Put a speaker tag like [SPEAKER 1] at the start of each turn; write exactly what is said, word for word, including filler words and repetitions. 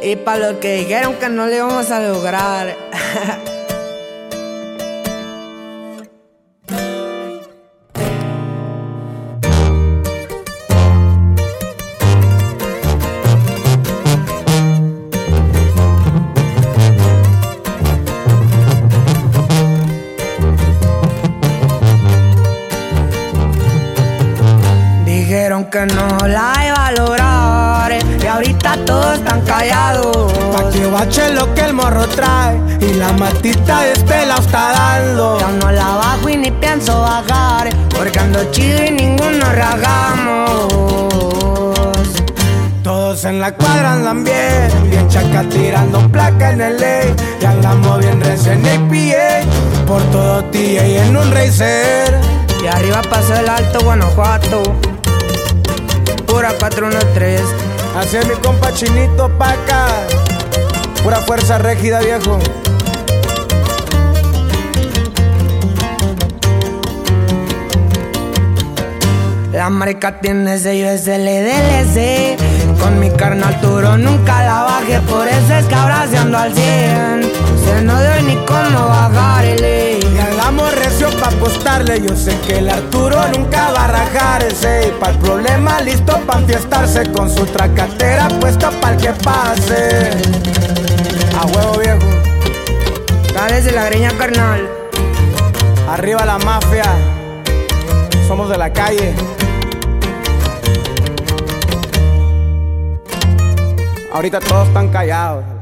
[SPEAKER 1] Y pa' los que dijeron que no le íbamos a lograr. Dijeron que no la iba a lograr y ahorita todos están callados.
[SPEAKER 2] Pa' que bache lo que el morro trae y la matita de este la está dando.
[SPEAKER 1] Ya no la bajo y ni pienso bajar, porque ando chido y ninguno ragamos.
[SPEAKER 2] Todos en la cuadra andan bien, bien chaca tirando placa en el ley. Y andamos bien recién en A P A, por todo T A y en un racer.
[SPEAKER 1] Y arriba pasó el Alto Guanajuato, pura cuatro uno tres.
[SPEAKER 2] Así es mi compa Chinito pa' acá, pura fuerza rígida, viejo.
[SPEAKER 1] La marca tiene sello S L D L C. Con mi carnal Turo nunca la bajé, por eso es que ahora se ando al cien. Se no doy ni cómo bajarle.
[SPEAKER 2] Y andamos recio pa' apostarle. Yo sé que el Arturo nunca va a rajarse. Y pa'l problema listo pa' enfiestarse, con su tracatera puesta pa'l que pase. A huevo, viejo.
[SPEAKER 1] Dale de la greña, carnal.
[SPEAKER 2] Arriba la mafia, somos de la calle. Ahorita todos están callados.